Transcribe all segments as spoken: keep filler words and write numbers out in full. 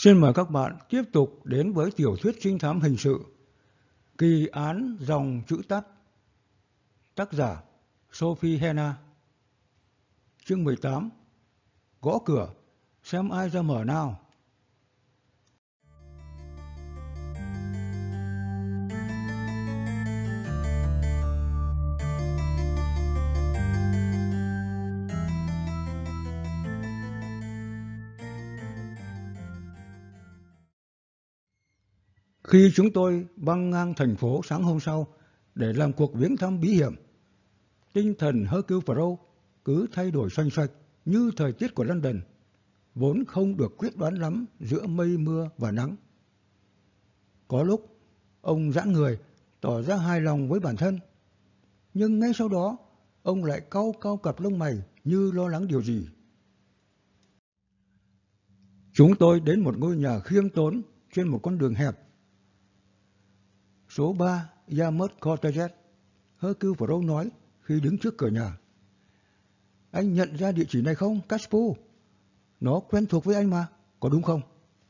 Xin mời các bạn tiếp tục đến với tiểu thuyết trinh thám hình sự Kỳ án dòng chữ tắt, tác giả Sophie Hannah. Chương mười tám. Gõ cửa, xem ai ra mở nào. Khi chúng tôi băng ngang thành phố sáng hôm sau để làm cuộc viếng thăm bí hiểm, tinh thần Hercule Poirot cứ thay đổi xoanh xoạch như thời tiết của London, vốn không được quyết đoán lắm giữa mây mưa và nắng. Có lúc, ông giãn người, tỏ ra hài lòng với bản thân, nhưng ngay sau đó, ông lại cau cau cặp lông mày như lo lắng điều gì. Chúng tôi đến một ngôi nhà khiêm tốn trên một con đường hẹp. Số ba Yarmouth Cottage, Hercule Poirot nói khi đứng trước cửa nhà. Anh nhận ra địa chỉ này không, Caspo? Nó quen thuộc với anh mà, có đúng không?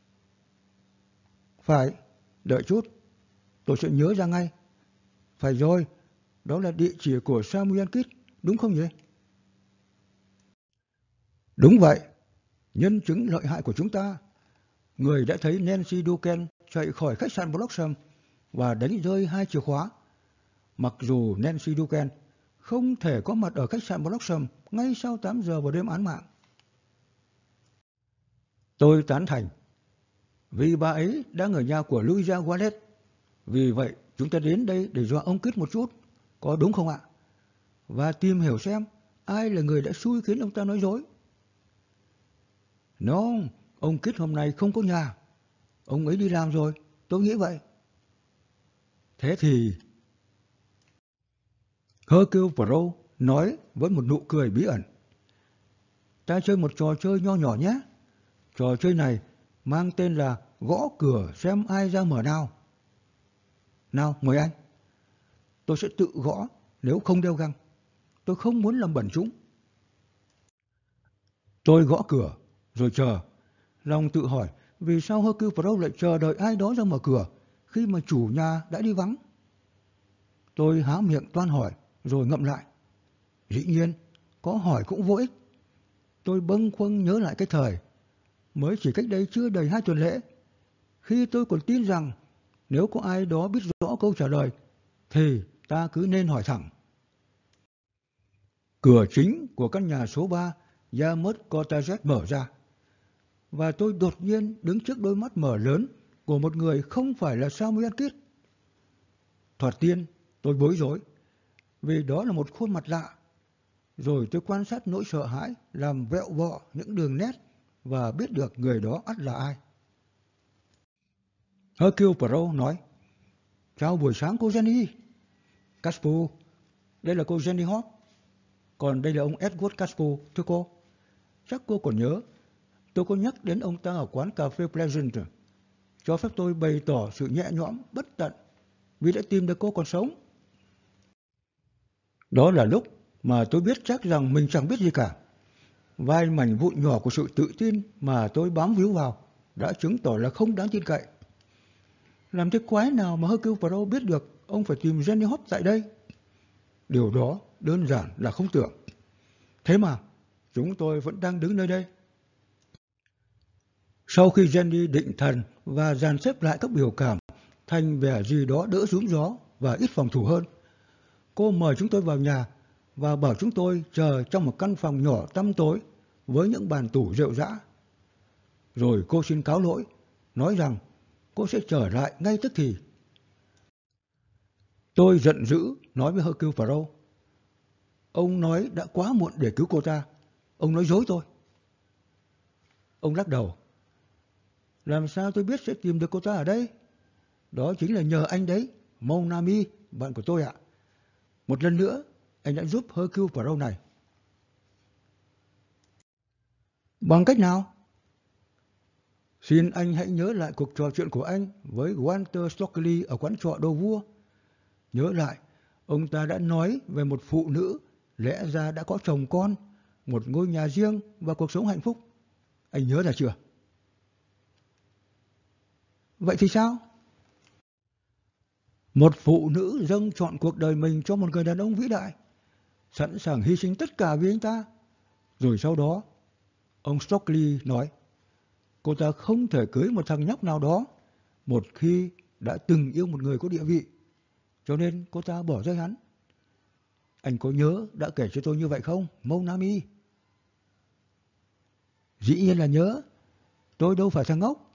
Phải, đợi chút, tôi sẽ nhớ ra ngay. Phải rồi, đó là địa chỉ của Samuel Kidd, đúng không nhỉ? Đúng vậy, nhân chứng lợi hại của chúng ta. Người đã thấy Nancy Duncan chạy khỏi khách sạn Blossom và đánh rơi hai chìa khóa. Mặc dù Nancy Duncan không thể có mặt ở khách sạn Blossom ngay sau tám giờ vào đêm án mạng. Tôi tán thành. Vì bà ấy đang ở nhà của Louisa Wallet. Vì vậy chúng ta đến đây để dọa ông Kidd một chút, có đúng không ạ? Và tìm hiểu xem ai là người đã xui khiến ông ta nói dối. No, ông Kidd hôm nay không có nhà. Ông ấy đi làm rồi, tôi nghĩ vậy. Thế thì... Hercule Poirot nói với một nụ cười bí ẩn. Ta chơi một trò chơi nho nhỏ nhé. Trò chơi này mang tên là gõ cửa xem ai ra mở nào. Nào, mời anh. Tôi sẽ tự gõ nếu không đeo găng. Tôi không muốn làm bẩn chúng. Tôi gõ cửa, rồi chờ. Lòng tự hỏi vì sao Hercule Poirot lại chờ đợi ai đó ra mở cửa khi mà chủ nhà đã đi vắng. Tôi há miệng toan hỏi, rồi ngậm lại. Dĩ nhiên, có hỏi cũng vô ích. Tôi bâng khuâng nhớ lại cái thời, mới chỉ cách đây chưa đầy hai tuần lễ, khi tôi còn tin rằng nếu có ai đó biết rõ câu trả lời, thì ta cứ nên hỏi thẳng. Cửa chính của căn nhà số ba Yarmouth Cottage mở ra, và tôi đột nhiên đứng trước đôi mắt mở lớn của một người không phải là Samuel Kidd. Thoạt tiên, tôi bối rối, vì đó là một khuôn mặt lạ. Rồi tôi quan sát nỗi sợ hãi làm vẹo vọ những đường nét và biết được người đó ắt là ai. Hercule Poirot nói, chào buổi sáng cô Jenny. Caspo, đây là cô Jenny Hop. Còn đây là ông Edward Caspo, thưa cô. Chắc cô còn nhớ, tôi có nhắc đến ông ta ở quán cà phê Pleasant. Cho phép tôi bày tỏ sự nhẹ nhõm bất tận vì đã tìm được cô còn sống. Đó là lúc mà tôi biết chắc rằng mình chẳng biết gì cả. Vài mảnh vụn nhỏ của sự tự tin mà tôi bám víu vào đã chứng tỏ là không đáng tin cậy. Làm thế quái nào mà Hercule Poirot biết được ông phải tìm Jenny Hop tại đây? Điều đó đơn giản là không tưởng. Thế mà chúng tôi vẫn đang đứng nơi đây. Sau khi Jenny định thần và dàn xếp lại các biểu cảm thành vẻ gì đó đỡ rúm gió và ít phòng thủ hơn, cô mời chúng tôi vào nhà và bảo chúng tôi chờ trong một căn phòng nhỏ tăm tối với những bàn tủ rệu rã. Rồi cô xin cáo lỗi, nói rằng cô sẽ trở lại ngay tức thì. Tôi giận dữ nói với Hercule Poirot, ông nói đã quá muộn để cứu cô ta. Ông nói dối tôi. Ông lắc đầu. Làm sao tôi biết sẽ tìm được cô ta ở đây? Đó chính là nhờ anh đấy, Mon Ami, bạn của tôi ạ. Một lần nữa, anh đã giúp Hercule Poirot này. Bằng cách nào? Xin anh hãy nhớ lại cuộc trò chuyện của anh với Walter Stockley ở quán trọ Đồ Vua. Nhớ lại, ông ta đã nói về một phụ nữ lẽ ra đã có chồng con, một ngôi nhà riêng và cuộc sống hạnh phúc. Anh nhớ ra chưa? Vậy thì sao? Một phụ nữ dâng trọn cuộc đời mình cho một người đàn ông vĩ đại, sẵn sàng hy sinh tất cả vì anh ta. Rồi sau đó, ông Stockley nói, cô ta không thể cưới một thằng nhóc nào đó một khi đã từng yêu một người có địa vị, cho nên cô ta bỏ rơi hắn. Anh có nhớ đã kể cho tôi như vậy không, Monami? Dĩ nhiên là nhớ, tôi đâu phải thằng ngốc.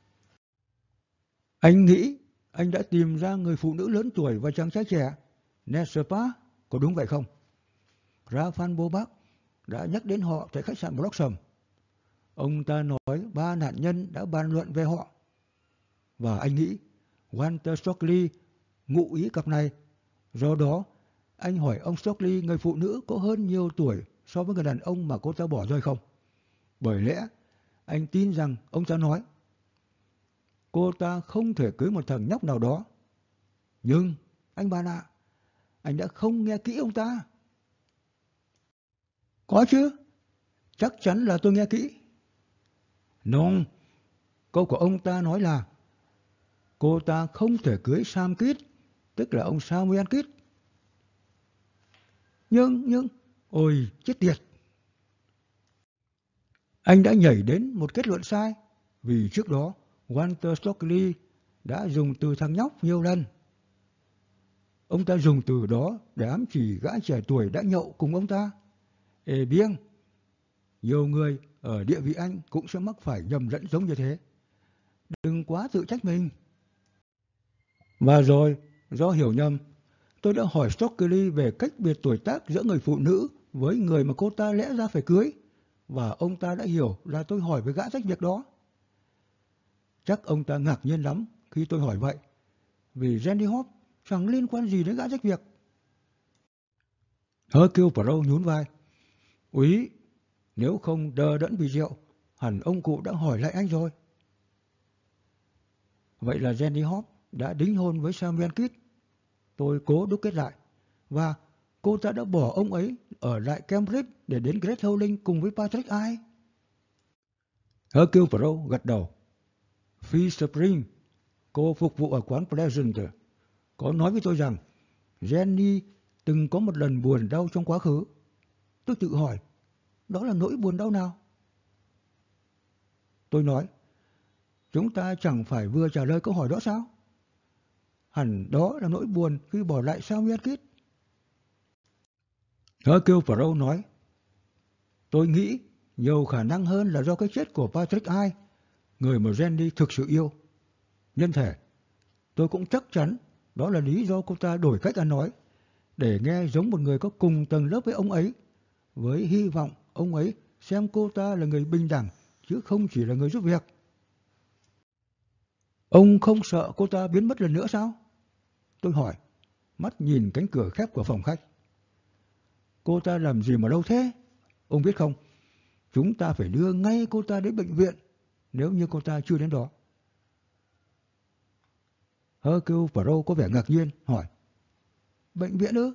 Anh nghĩ anh đã tìm ra người phụ nữ lớn tuổi và chàng trai trẻ, n'est-ce pas? Có đúng vậy không? Raphan Bobak đã nhắc đến họ tại khách sạn Blossom. Ông ta nói ba nạn nhân đã bàn luận về họ. Và anh nghĩ Walter Stockley ngụ ý cặp này. Do đó, anh hỏi ông Stockley người phụ nữ có hơn nhiều tuổi so với người đàn ông mà cô ta bỏ rơi không? Bởi lẽ, anh tin rằng ông ta nói cô ta không thể cưới một thằng nhóc nào đó. Nhưng, anh bạn ạ, anh đã không nghe kỹ ông ta. Có chứ, chắc chắn là tôi nghe kỹ. Non, câu của ông ta nói là cô ta không thể cưới Sam Kidd, tức là ông Samuel Kidd. Nhưng, nhưng, ôi, chết tiệt. Anh đã nhảy đến một kết luận sai, vì trước đó Walter Stockley đã dùng từ thằng nhóc nhiều lần. Ông ta dùng từ đó để ám chỉ gã trẻ tuổi đã nhậu cùng ông ta. Ê biếng, nhiều người ở địa vị anh cũng sẽ mắc phải nhầm lẫn giống như thế. Đừng quá tự trách mình. Và rồi, do hiểu nhầm, tôi đã hỏi Stockley về cách biệt tuổi tác giữa người phụ nữ với người mà cô ta lẽ ra phải cưới, và ông ta đã hiểu là tôi hỏi với gã rách việc đó. Chắc ông ta ngạc nhiên lắm khi tôi hỏi vậy, vì Randy Hobb chẳng liên quan gì đến gã rách việc. Hercule Poirot nhún vai. Úy, nếu không đờ đẫn vì rượu, hẳn ông cụ đã hỏi lại anh rồi. Vậy là Randy Hobb đã đính hôn với Samuel Kidd. Tôi cố đúc kết lại. Và cô ta đã bỏ ông ấy ở lại Cambridge để đến Great Howling cùng với Patrick ai? Hercule Poirot gật đầu. Phi Spring, cô phục vụ ở quán Pleasant, có nói với tôi rằng Jenny từng có một lần buồn đau trong quá khứ. Tôi tự hỏi, đó là nỗi buồn đau nào? Tôi nói, chúng ta chẳng phải vừa trả lời câu hỏi đó sao? Hẳn đó là nỗi buồn khi bỏ lại Samuel Kidd. Hercule Poirot nói, tôi nghĩ nhiều khả năng hơn là do cái chết của Patrick ai, người mà Jenny thực sự yêu. Nhân thể, tôi cũng chắc chắn đó là lý do cô ta đổi cách ăn nói, để nghe giống một người có cùng tầng lớp với ông ấy, với hy vọng ông ấy xem cô ta là người bình đẳng, chứ không chỉ là người giúp việc. Ông không sợ cô ta biến mất lần nữa sao? Tôi hỏi, mắt nhìn cánh cửa khép của phòng khách. Cô ta làm gì mà lâu thế? Ông biết không, chúng ta phải đưa ngay cô ta đến bệnh viện nếu như cô ta chưa đến đó. Hercule Poirot có vẻ ngạc nhiên, hỏi, bệnh viện ư?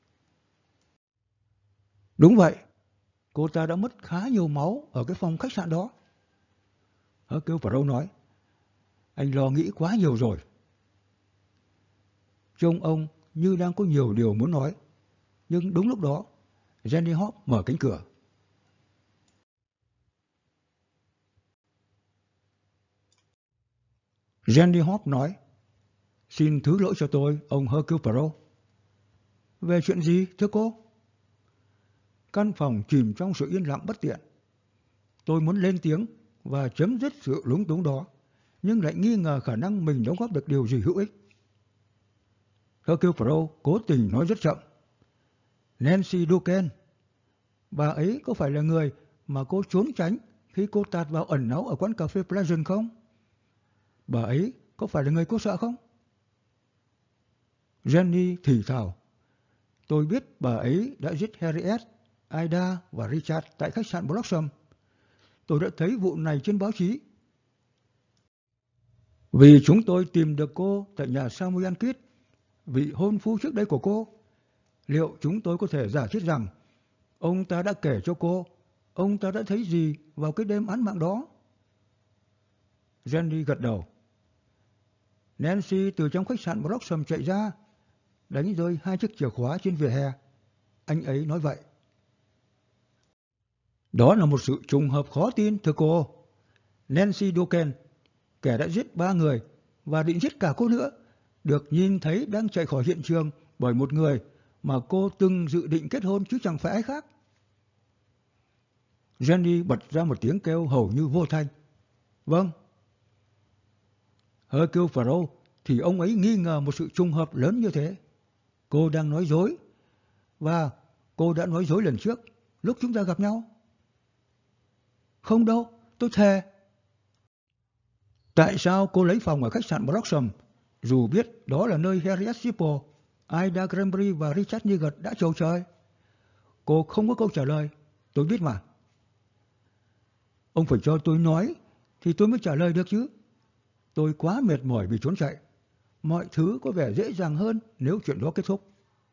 Đúng vậy, cô ta đã mất khá nhiều máu ở cái phòng khách sạn đó. Hercule Poirot nói, anh lo nghĩ quá nhiều rồi. Trông ông như đang có nhiều điều muốn nói, nhưng đúng lúc đó, Jenny Hobb mở cánh cửa. Jenny Hobb nói, xin thứ lỗi cho tôi, ông Hercule Poirot. Về chuyện gì, thưa cô? Căn phòng chìm trong sự yên lặng bất tiện. Tôi muốn lên tiếng và chấm dứt sự lúng túng đó, nhưng lại nghi ngờ khả năng mình đóng góp được điều gì hữu ích. Hercule Poirot cố tình nói rất chậm. Nancy Duquesne, bà ấy có phải là người mà cô trốn tránh khi cô tạt vào ẩn náu ở quán cà phê Pleasant không? Bà ấy có phải là người cô sợ không? Jenny thì thào. Tôi biết bà ấy đã giết Harriet, Ida và Richard tại khách sạn Blossom. Tôi đã thấy vụ này trên báo chí. Vì chúng tôi tìm được cô tại nhà Samuel Kidd, vị hôn phu trước đây của cô. Liệu chúng tôi có thể giả thiết rằng ông ta đã kể cho cô ông ta đã thấy gì vào cái đêm án mạng đó? Jenny gật đầu. Nancy từ trong khách sạn Blossom chạy ra, đánh rơi hai chiếc chìa khóa trên vỉa hè. Anh ấy nói vậy. Đó là một sự trùng hợp khó tin, thưa cô. Nancy Doken, kẻ đã giết ba người và định giết cả cô nữa, được nhìn thấy đang chạy khỏi hiện trường bởi một người mà cô từng dự định kết hôn chứ chẳng phải ai khác. Jenny bật ra một tiếng kêu hầu như vô thanh. Vâng. Hercule Poirot thì ông ấy nghi ngờ một sự trùng hợp lớn như thế. Cô đang nói dối. Và cô đã nói dối lần trước, lúc chúng ta gặp nhau. Không đâu, tôi thề. Tại sao cô lấy phòng ở khách sạn Blossom, dù biết đó là nơi Harriet Sipple, Ida Granbury và Richard Niggard đã chầu trời? Cô không có câu trả lời, tôi biết mà. Ông phải cho tôi nói, thì tôi mới trả lời được chứ. Tôi quá mệt mỏi vì trốn chạy. Mọi thứ có vẻ dễ dàng hơn nếu chuyện đó kết thúc.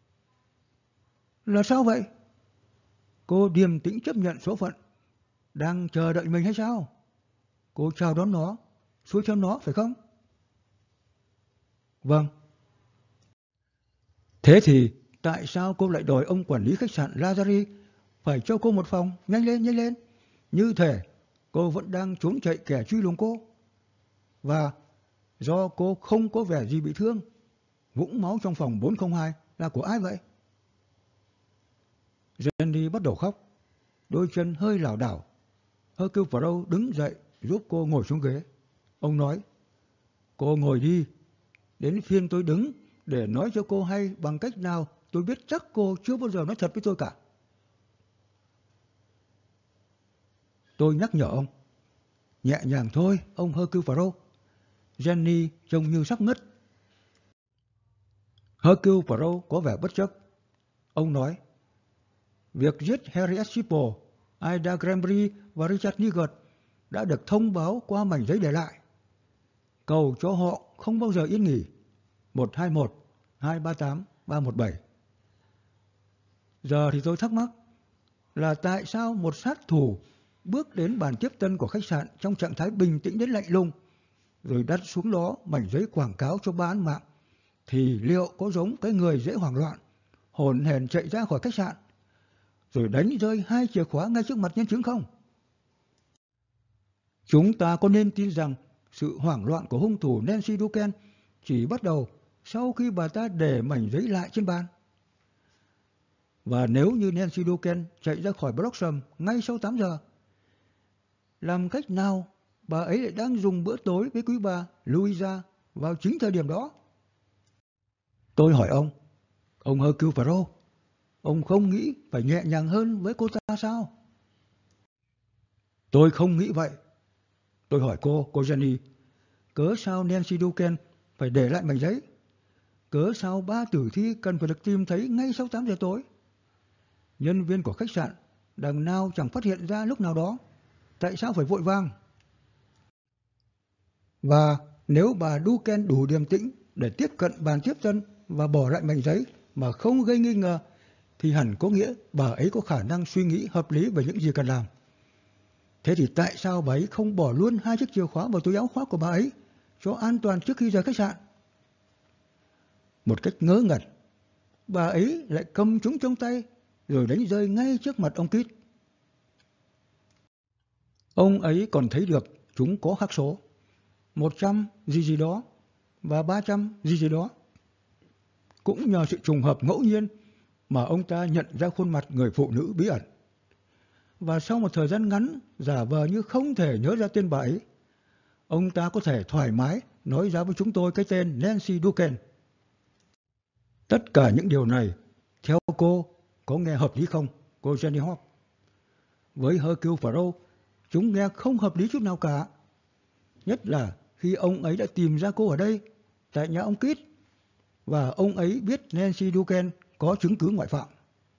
Là sao vậy? Cô điềm tĩnh chấp nhận số phận. Đang chờ đợi mình hay sao? Cô chào đón nó, xuôi theo nó, phải không? Vâng. Thế thì tại sao cô lại đòi ông quản lý khách sạn Lazari phải cho cô một phòng? Nhanh lên, nhanh lên. Như thể cô vẫn đang trốn chạy kẻ truy lùng cô. Và do cô không có vẻ gì bị thương, vũng máu trong phòng bốn không hai là của ai vậy? Jenny bắt đầu khóc, đôi chân hơi lảo đảo. Hercule Poirot đứng dậy giúp cô ngồi xuống ghế. Ông nói, cô ngồi đi, đến phiên tôi đứng để nói cho cô hay bằng cách nào tôi biết chắc cô chưa bao giờ nói thật với tôi cả. Tôi nhắc nhở ông. Nhẹ nhàng thôi, ông Hercule Poirot. Jenny trông như sắp ngất. Hercule Poirot có vẻ bất chấp. Ông nói, việc giết Harriet Sipple, Ida Granbury và Richard Niggard đã được thông báo qua mảnh giấy để lại. Cầu cho họ không bao giờ yên nghỉ. một hai một hai ba tám ba một bảy. Giờ thì tôi thắc mắc là tại sao một sát thủ bước đến bàn tiếp tân của khách sạn trong trạng thái bình tĩnh đến lạnh lùng, rồi đặt xuống đó mảnh giấy quảng cáo cho ba án mạng, thì liệu có giống cái người dễ hoảng loạn, hồn hển chạy ra khỏi khách sạn, rồi đánh rơi hai chìa khóa ngay trước mặt nhân chứng không? Chúng ta có nên tin rằng sự hoảng loạn của hung thủ Nancy Doken chỉ bắt đầu sau khi bà ta để mảnh giấy lại trên bàn? Và nếu như Nancy Doken chạy ra khỏi Blossom ngay sau tám giờ, làm cách nào bà ấy lại đang dùng bữa tối với quý bà Louisa vào chính thời điểm đó? Tôi hỏi ông, ông Hercule Poirot, ông không nghĩ phải nhẹ nhàng hơn với cô ta sao? Tôi không nghĩ vậy. Tôi hỏi cô, cô Jenny, cớ sao Nancy Doken phải để lại mảnh giấy? Cớ sao ba tử thi cần phải được tìm thấy ngay sau tám giờ tối? Nhân viên của khách sạn đằng nào chẳng phát hiện ra lúc nào đó. Tại sao phải vội vàng? Và nếu bà Doken đủ điềm tĩnh để tiếp cận bàn tiếp tân và bỏ lại mảnh giấy mà không gây nghi ngờ, thì hẳn có nghĩa bà ấy có khả năng suy nghĩ hợp lý về những gì cần làm. Thế thì tại sao bà ấy không bỏ luôn hai chiếc chìa khóa vào túi áo khoác của bà ấy cho an toàn trước khi rời khách sạn? Một cách ngớ ngẩn, bà ấy lại cầm chúng trong tay rồi đánh rơi ngay trước mặt ông Kit. Ông ấy còn thấy được chúng có khắc số một trăm gì gì đó và ba trăm gì gì đó. Cũng nhờ sự trùng hợp ngẫu nhiên mà ông ta nhận ra khuôn mặt người phụ nữ bí ẩn. Và sau một thời gian ngắn giả vờ như không thể nhớ ra tên bà ấy, ông ta có thể thoải mái nói ra với chúng tôi cái tên Nancy Doken. Tất cả những điều này, theo cô, có nghe hợp lý không, cô Jenny Hawk? Với Hercule Poirot, chúng nghe không hợp lý chút nào cả. Nhất là khi ông ấy đã tìm ra cô ở đây, tại nhà ông Kit, và ông ấy biết Nancy Doken có chứng cứ ngoại phạm.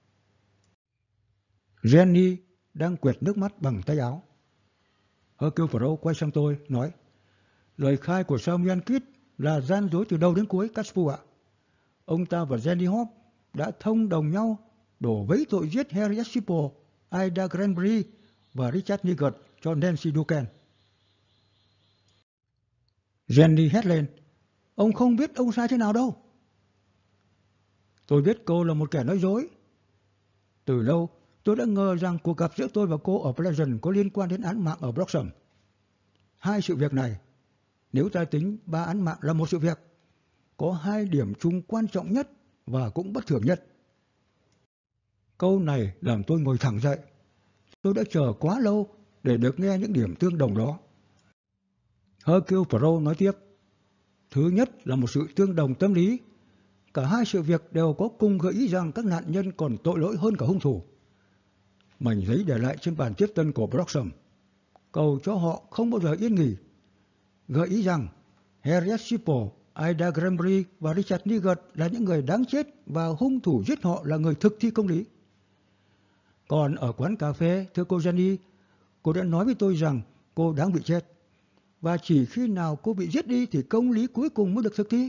Jenny đang quệt nước mắt bằng tay áo. Hercule Poirot quay sang tôi, nói, lời khai của Samuel Kit là gian dối từ đầu đến cuối, Caspu ạ. Ông ta và Jenny Hawk đã thông đồng nhau đổ vấy tội giết Harriet Sipple, Ida Granbury và Richard Niggard cho Nancy Doken. Jenny hét lên, Ông không biết ông sai thế nào đâu. Tôi biết cô là một kẻ nói dối. Từ lâu, tôi đã ngờ rằng cuộc gặp giữa tôi và cô ở Pleasant có liên quan đến án mạng ở Bloxham. Hai sự việc này, nếu ta tính ba án mạng là một sự việc, có hai điểm chung quan trọng nhất và cũng bất thường nhất. Câu này làm tôi ngồi thẳng dậy. Tôi đã chờ quá lâu để được nghe những điểm tương đồng đó. Hercule Poirot nói tiếp. Thứ nhất là một sự tương đồng tâm lý. Cả hai sự việc đều có cùng gợi ý rằng các nạn nhân còn tội lỗi hơn cả hung thủ. Mảnh giấy để lại trên bàn tiếp tân của Bloxham cầu cho họ không bao giờ yên nghỉ, gợi ý rằng Harriet Shippo, Ida Granbury và Richard Niggard là những người đáng chết và hung thủ giết họ là người thực thi công lý. Còn ở quán cà phê, thưa cô Jenny, cô đã nói với tôi rằng cô đáng bị chết. Và chỉ khi nào cô bị giết đi thì công lý cuối cùng mới được thực thi.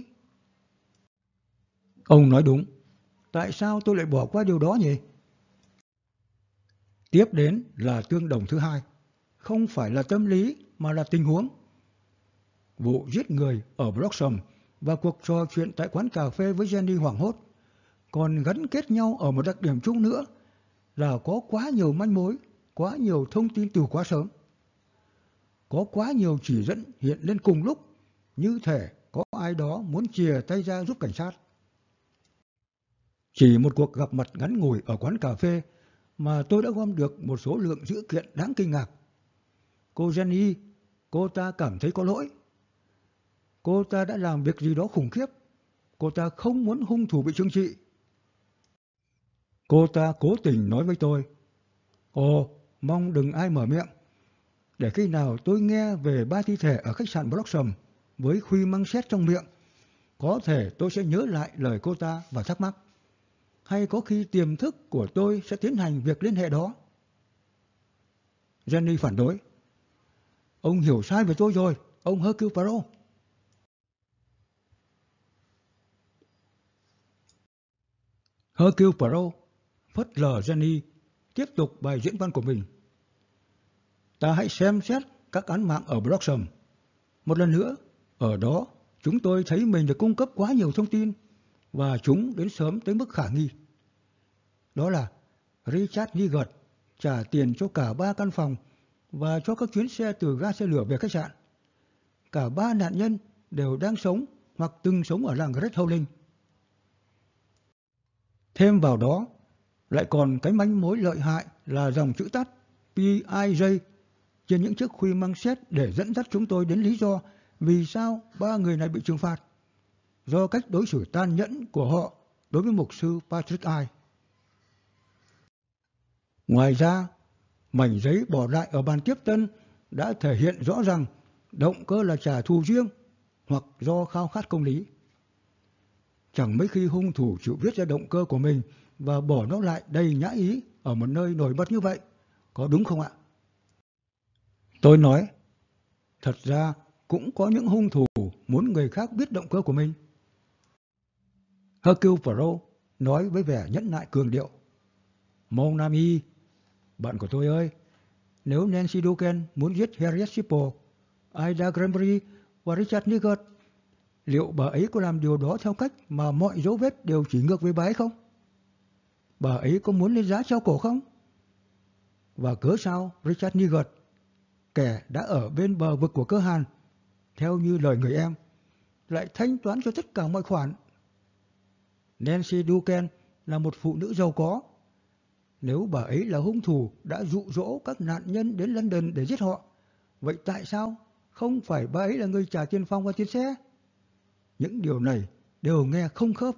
Ông nói đúng. Tại sao tôi lại bỏ qua điều đó nhỉ? Tiếp đến là tương đồng thứ hai. Không phải là tâm lý mà là tình huống. Vụ giết người ở Bloxham và cuộc trò chuyện tại quán cà phê với Jenny hoảng hốt còn gắn kết nhau ở một đặc điểm chung nữa là có quá nhiều manh mối, quá nhiều thông tin từ quá sớm. Có quá nhiều chỉ dẫn hiện lên cùng lúc, như thể có ai đó muốn chìa tay ra giúp cảnh sát. Chỉ một cuộc gặp mặt ngắn ngủi ở quán cà phê mà tôi đã gom được một số lượng dữ kiện đáng kinh ngạc. Cô Jenny, cô ta cảm thấy có lỗi. Cô ta đã làm việc gì đó khủng khiếp. Cô ta không muốn hung thủ bị trừng trị. Cô ta cố tình nói với tôi, ồ, mong đừng ai mở miệng. Để khi nào tôi nghe về ba thi thể ở khách sạn Bloxham với khuy măng sét trong miệng, có thể tôi sẽ nhớ lại lời cô ta và thắc mắc. Hay có khi tiềm thức của tôi sẽ tiến hành việc liên hệ đó. Jenny phản đối. Ông hiểu sai về tôi rồi, ông Hercule Poirot. Hercule Poirot phớt lờ Jenny, tiếp tục bài diễn văn của mình. Ta hãy xem xét các án mạng ở Bloxham. Một lần nữa, ở đó chúng tôi thấy mình được cung cấp quá nhiều thông tin và chúng đến sớm tới mức khả nghi. Đó là Richard Niggard trả tiền cho cả ba căn phòng và cho các chuyến xe từ ga xe lửa về khách sạn. Cả ba nạn nhân đều đang sống hoặc từng sống ở làng Great Howling. Thêm vào đó, lại còn cái manh mối lợi hại là dòng chữ tắt P I J trên những chiếc khuy măng sét để dẫn dắt chúng tôi đến lý do vì sao ba người này bị trừng phạt, do cách đối xử tàn nhẫn của họ đối với mục sư Patrick I. Ngoài ra, mảnh giấy bỏ lại ở bàn tiếp tân đã thể hiện rõ rằng động cơ là trả thù riêng hoặc do khao khát công lý. Chẳng mấy khi hung thủ chịu viết ra động cơ của mình và bỏ nó lại đầy nhã ý ở một nơi nổi bật như vậy. Có đúng không ạ? Tôi nói, thật ra cũng có những hung thủ muốn người khác biết động cơ của mình. Hercule Poirot nói với vẻ nhẫn nại cường điệu. Mon ami, bạn của tôi ơi, nếu Nancy Dugan muốn giết Harriet Shippo, Ida Granbury và Richard Niggard, liệu bà ấy có làm điều đó theo cách mà mọi dấu vết đều chỉ ngược với bà ấy không? Bà ấy có muốn lên giá treo cổ không? Và cớ sao Richard Niggard, kẻ đã ở bên bờ vực của cơ hàn, theo như lời người em, lại thanh toán cho tất cả mọi khoản? Nancy Dugan là một phụ nữ giàu có. Nếu bà ấy là hung thủ đã dụ dỗ các nạn nhân đến London để giết họ, vậy tại sao không phải bà ấy là người trả tiền phòng và tiền xe? Những điều này đều nghe không khớp.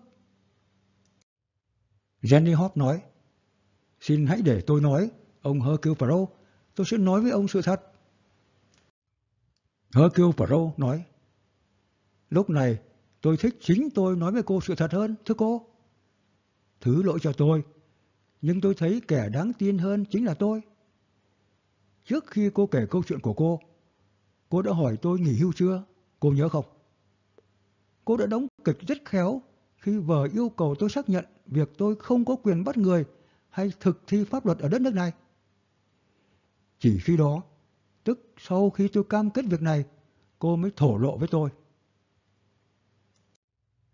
Jenny Hop nói, xin hãy để tôi nói, ông Hercule Poirot, tôi sẽ nói với ông sự thật. Hercule Poirot nói, lúc này tôi thích chính tôi nói với cô sự thật hơn, thưa cô. Thứ lỗi cho tôi, nhưng tôi thấy kẻ đáng tin hơn chính là tôi. Trước khi cô kể câu chuyện của cô, cô đã hỏi tôi nghỉ hưu chưa, cô nhớ không? Cô đã đóng kịch rất khéo khi vờ yêu cầu tôi xác nhận việc tôi không có quyền bắt người hay thực thi pháp luật ở đất nước này. Chỉ khi đó, tức sau khi tôi cam kết việc này, cô mới thổ lộ với tôi.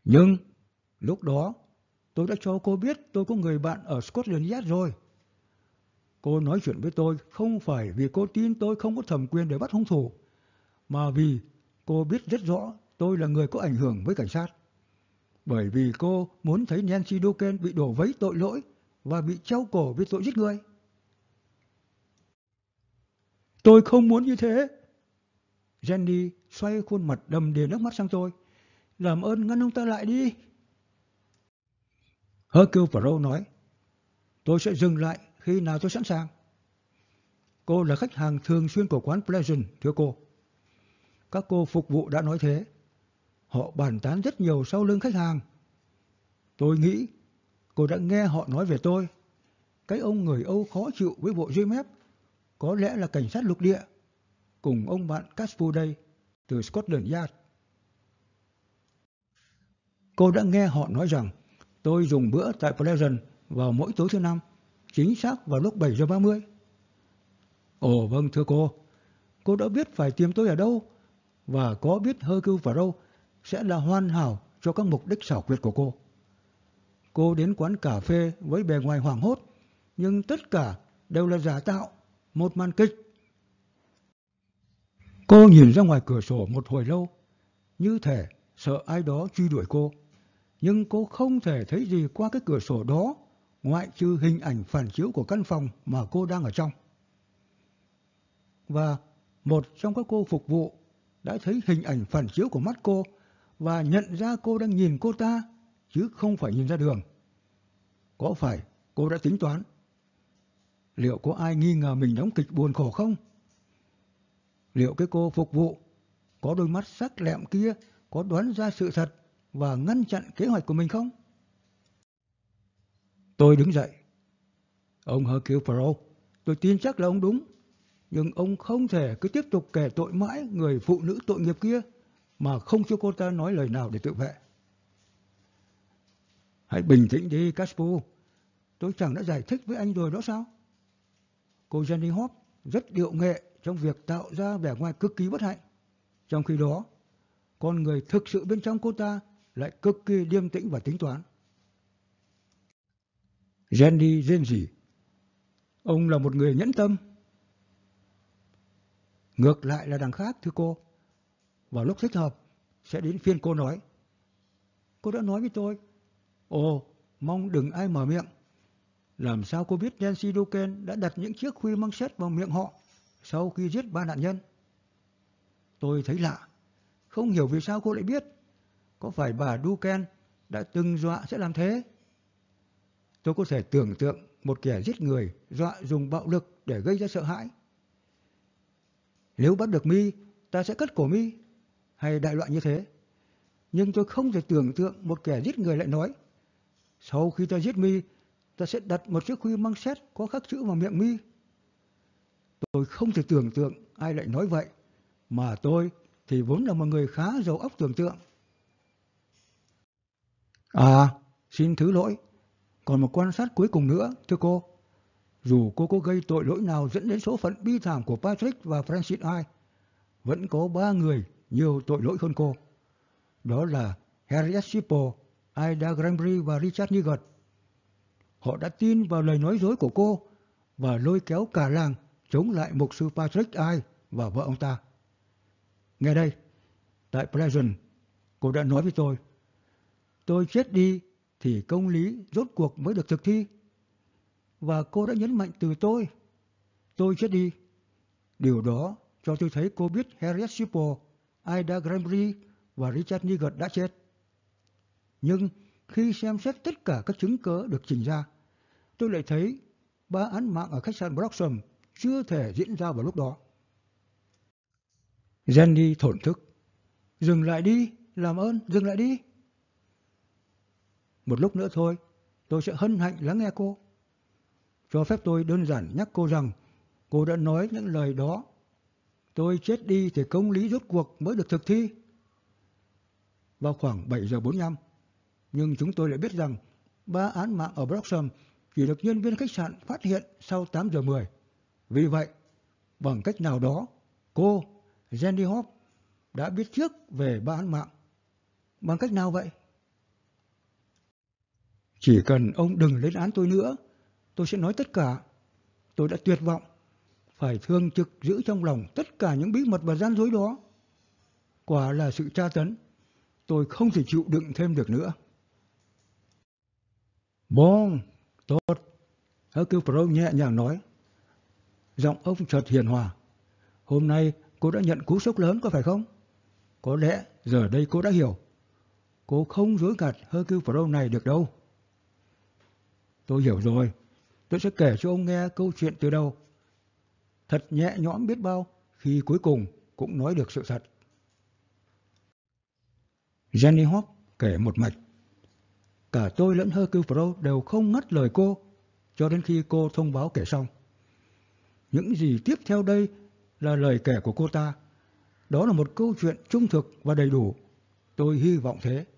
Nhưng lúc đó tôi đã cho cô biết tôi có người bạn ở Scotland Yard rồi. Cô nói chuyện với tôi không phải vì cô tin tôi không có thẩm quyền để bắt hung thủ, mà vì cô biết rất rõ tôi là người có ảnh hưởng với cảnh sát. Bởi vì cô muốn thấy Nancy Dugan bị đổ vấy tội lỗi và bị treo cổ vì tội giết người. Tôi không muốn như thế. Jenny xoay khuôn mặt đầm đìa nước mắt sang tôi. Làm ơn ngăn ông ta lại đi. Hercule Poirot nói, tôi sẽ dừng lại khi nào tôi sẵn sàng. Cô là khách hàng thường xuyên của quán Pleasant, thưa cô. Các cô phục vụ đã nói thế. Họ bàn tán rất nhiều sau lưng khách hàng. Tôi nghĩ cô đã nghe họ nói về tôi. Cái ông người Âu khó chịu với bộ ria mép có lẽ là cảnh sát lục địa, cùng ông bạn Caspuday từ Scotland Yard. Cô đã nghe họ nói rằng tôi dùng bữa tại Pleasant vào mỗi tối thứ năm, chính xác vào lúc bảy giờ ba mươi. Ồ vâng thưa cô, cô đã biết phải tìm tôi ở đâu và có biết Hercule Poirot sẽ là hoàn hảo cho các mục đích xảo quyệt của cô. Cô đến quán cà phê với bề ngoài hoảng hốt, nhưng tất cả đều là giả tạo, một màn kịch. Cô nhìn ra ngoài cửa sổ một hồi lâu, như thể sợ ai đó truy đuổi cô. Nhưng cô không thể thấy gì qua cái cửa sổ đó, ngoại trừ hình ảnh phản chiếu của căn phòng mà cô đang ở trong. Và một trong các cô phục vụ đã thấy hình ảnh phản chiếu của mắt cô và nhận ra cô đang nhìn cô ta, chứ không phải nhìn ra đường. Có phải cô đã tính toán? Liệu có ai nghi ngờ mình đóng kịch buồn khổ không? Liệu cái cô phục vụ có đôi mắt sắc lẹm kia có đoán ra sự thật và ngăn chặn kế hoạch của mình không? Tôi đứng dậy. Ông Hercule Poirot, tôi tin chắc là ông đúng. Nhưng ông không thể cứ tiếp tục kể tội mãi người phụ nữ tội nghiệp kia mà không cho cô ta nói lời nào để tự vệ. Hãy bình tĩnh đi, Caspu. Tôi chẳng đã giải thích với anh rồi đó sao? Cô Jenny Hop rất điệu nghệ trong việc tạo ra vẻ ngoài cực kỳ bất hạnh. Trong khi đó, con người thực sự bên trong cô ta lại cực kỳ điềm tĩnh và tính toán. Jenny rên rỉ. Ông là một người nhẫn tâm. Ngược lại là đằng khác, thưa cô. Vào lúc thích hợp, sẽ đến phiên cô nói. Cô đã nói với tôi. Ồ, mong đừng ai mở miệng. Làm sao cô biết Nancy Dugan đã đặt những chiếc khuy măng sét vào miệng họ sau khi giết ba nạn nhân? Tôi thấy lạ. Không hiểu vì sao cô lại biết. Có phải bà Dugan đã từng dọa sẽ làm thế? Tôi có thể tưởng tượng một kẻ giết người dọa dùng bạo lực để gây ra sợ hãi. Nếu bắt được Mi, ta sẽ cắt cổ Mi, hay đại loại như thế. Nhưng tôi không thể tưởng tượng một kẻ giết người lại nói, sau khi ta giết Mi, ta sẽ đặt một chiếc khuy măng sét có khắc chữ vào miệng Mi. Tôi không thể tưởng tượng ai lại nói vậy, mà tôi thì vốn là một người khá giàu óc tưởng tượng. À, xin thứ lỗi. Còn một quan sát cuối cùng nữa, thưa cô. Dù cô có gây tội lỗi nào dẫn đến số phận bi thảm của Patrick và Francis I, vẫn có ba người nhiều tội lỗi hơn cô. Đó là Harriet Shippo, Ida Granbury và Richard Nigot. Họ đã tin vào lời nói dối của cô và lôi kéo cả làng chống lại mục sư Patrick I và vợ ông ta. Nghe đây, tại Pleasant, cô đã nói với tôi, tôi chết đi thì công lý rốt cuộc mới được thực thi. Và cô đã nhấn mạnh từ tôi, tôi chết đi. Điều đó cho tôi thấy cô biết Harriet Shippo, Ida Granbury và Richard Nigot đã chết. Nhưng khi xem xét tất cả các chứng cớ được trình ra, tôi lại thấy ba án mạng ở khách sạn Bloxham chưa thể diễn ra vào lúc đó. Jenny thổn thức. Dừng lại đi, làm ơn, dừng lại đi. Một lúc nữa thôi, tôi sẽ hân hạnh lắng nghe cô. Cho phép tôi đơn giản nhắc cô rằng cô đã nói những lời đó. Tôi chết đi thì công lý rốt cuộc mới được thực thi. Vào khoảng bảy giờ bốn mươi lăm, nhưng chúng tôi lại biết rằng ba án mạng ở Bloxham chỉ được nhân viên khách sạn phát hiện sau tám giờ mười. Vì vậy, bằng cách nào đó, cô, Jenny Hop, đã biết trước về ba án mạng. Bằng cách nào vậy? Chỉ cần ông đừng lên án tôi nữa, tôi sẽ nói tất cả. Tôi đã tuyệt vọng, phải thường trực giữ trong lòng tất cả những bí mật và gian dối đó. Quả là sự tra tấn, tôi không thể chịu đựng thêm được nữa. Bon, tốt, Hercule Poirot nhẹ nhàng nói. Giọng ông chợt hiền hòa. Hôm nay cô đã nhận cú sốc lớn có phải không? Có lẽ giờ đây cô đã hiểu. Cô không dối gạt Hercule Poirot này được đâu. Tôi hiểu rồi. Tôi sẽ kể cho ông nghe câu chuyện từ đầu. Thật nhẹ nhõm biết bao khi cuối cùng cũng nói được sự thật. Jenny Hop kể một mạch. Cả tôi lẫn Hercule Poirot đều không ngắt lời cô cho đến khi cô thông báo kể xong. Những gì tiếp theo đây là lời kể của cô ta. Đó là một câu chuyện trung thực và đầy đủ. Tôi hy vọng thế.